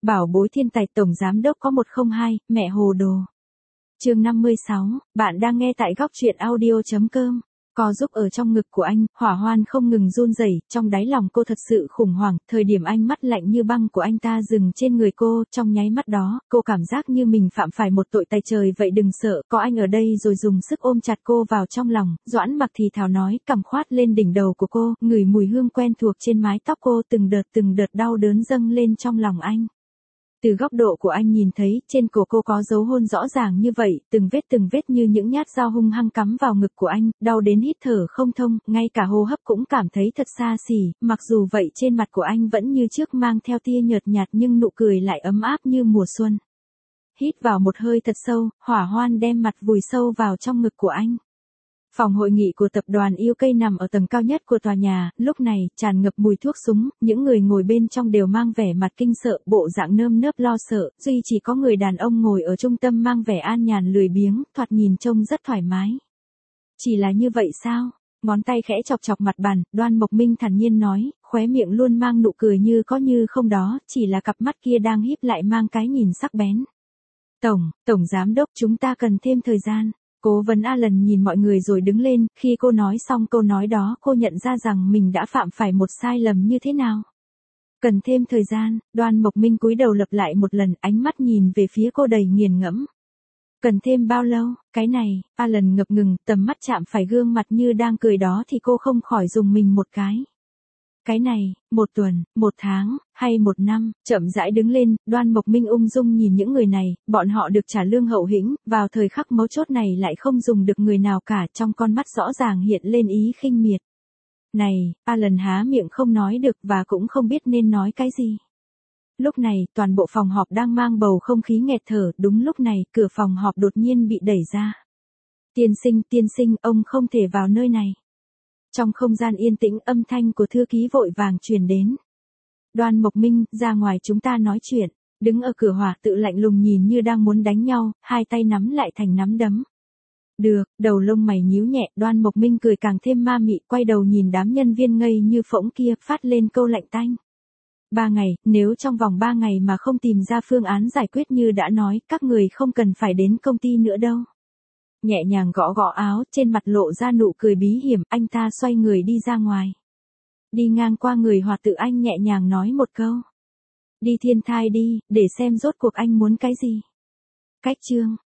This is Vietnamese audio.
Bảo bối thiên tài tổng giám đốc có 102, mẹ hồ đồ. Chương 56, bạn đang nghe tại góc truyện audio.com. Co giúp ở trong ngực của anh, hỏa hoan không ngừng run rẩy, trong đáy lòng cô thật sự khủng hoảng, thời điểm ánh mắt lạnh như băng của anh ta dừng trên người cô, trong nháy mắt đó, cô cảm giác như mình phạm phải một tội tày trời vậy. Đừng sợ, có anh ở đây rồi dùng sức ôm chặt cô vào trong lòng, Doãn Mặc thì thào nói, cằm khoát lên đỉnh đầu của cô, ngửi mùi hương quen thuộc trên mái tóc cô, từng đợt đau đớn dâng lên trong lòng anh. Từ góc độ của anh nhìn thấy, trên cổ cô có dấu hôn rõ ràng như vậy, từng vết như những nhát dao hung hăng cắm vào ngực của anh, đau đến hít thở không thông, ngay cả hô hấp cũng cảm thấy thật xa xỉ, mặc dù vậy trên mặt của anh vẫn như trước mang theo tia nhợt nhạt nhưng nụ cười lại ấm áp như mùa xuân. Hít vào một hơi thật sâu, hỏa hoan đem mặt vùi sâu vào trong ngực của anh. Phòng hội nghị của tập đoàn UK nằm ở tầng cao nhất của tòa nhà, lúc này, tràn ngập mùi thuốc súng, những người ngồi bên trong đều mang vẻ mặt kinh sợ, bộ dạng nơm nớp lo sợ, duy chỉ có người đàn ông ngồi ở trung tâm mang vẻ an nhàn lười biếng, thoạt nhìn trông rất thoải mái. Chỉ là như vậy sao? Ngón tay khẽ chọc mặt bàn, Đoan Mộc Minh thản nhiên nói, khóe miệng luôn mang nụ cười như có như không đó, chỉ là cặp mắt kia đang híp lại mang cái nhìn sắc bén. Tổng giám đốc, chúng ta cần thêm thời gian. Cố vấn Alan nhìn mọi người rồi đứng lên, khi cô nói xong câu nói đó cô nhận ra rằng mình đã phạm phải một sai lầm như thế nào. Cần thêm thời gian, Đoan Mộc Minh cúi đầu lặp lại một lần, ánh mắt nhìn về phía cô đầy nghiền ngẫm. Cần thêm bao lâu, cái này, Alan ngập ngừng, tầm mắt chạm phải gương mặt như đang cười đó thì cô không khỏi rùng mình một cái. Cái này, 1 tuần, 1 tháng, hay 1 năm, chậm rãi đứng lên, Đoan Mộc Minh ung dung nhìn những người này, bọn họ được trả lương hậu hĩnh, vào thời khắc mấu chốt này lại không dùng được người nào cả, trong con mắt rõ ràng hiện lên ý khinh miệt. Này, Alan há miệng không nói được và cũng không biết nên nói cái gì. Lúc này, toàn bộ phòng họp đang mang bầu không khí nghẹt thở, đúng lúc này, cửa phòng họp đột nhiên bị đẩy ra. Tiên sinh, ông không thể vào nơi này. Trong không gian yên tĩnh âm thanh của thư ký vội vàng truyền đến. Đoan Mộc Minh, ra ngoài chúng ta nói chuyện, đứng ở cửa hỏa tự lạnh lùng nhìn như đang muốn đánh nhau, hai tay nắm lại thành nắm đấm. Được, đầu lông mày nhíu nhẹ, Đoan Mộc Minh cười càng thêm ma mị, quay đầu nhìn đám nhân viên ngây như phỗng kia, phát lên câu lạnh tanh. 3 ngày, nếu trong vòng 3 ngày mà không tìm ra phương án giải quyết như đã nói, các người không cần phải đến công ty nữa đâu. Nhẹ nhàng gõ áo, trên mặt lộ ra nụ cười bí hiểm, anh ta xoay người đi ra ngoài. Đi ngang qua người Hòa tự anh nhẹ nhàng nói một câu. Đi thiên thai đi, để xem rốt cuộc anh muốn cái gì. Cách chương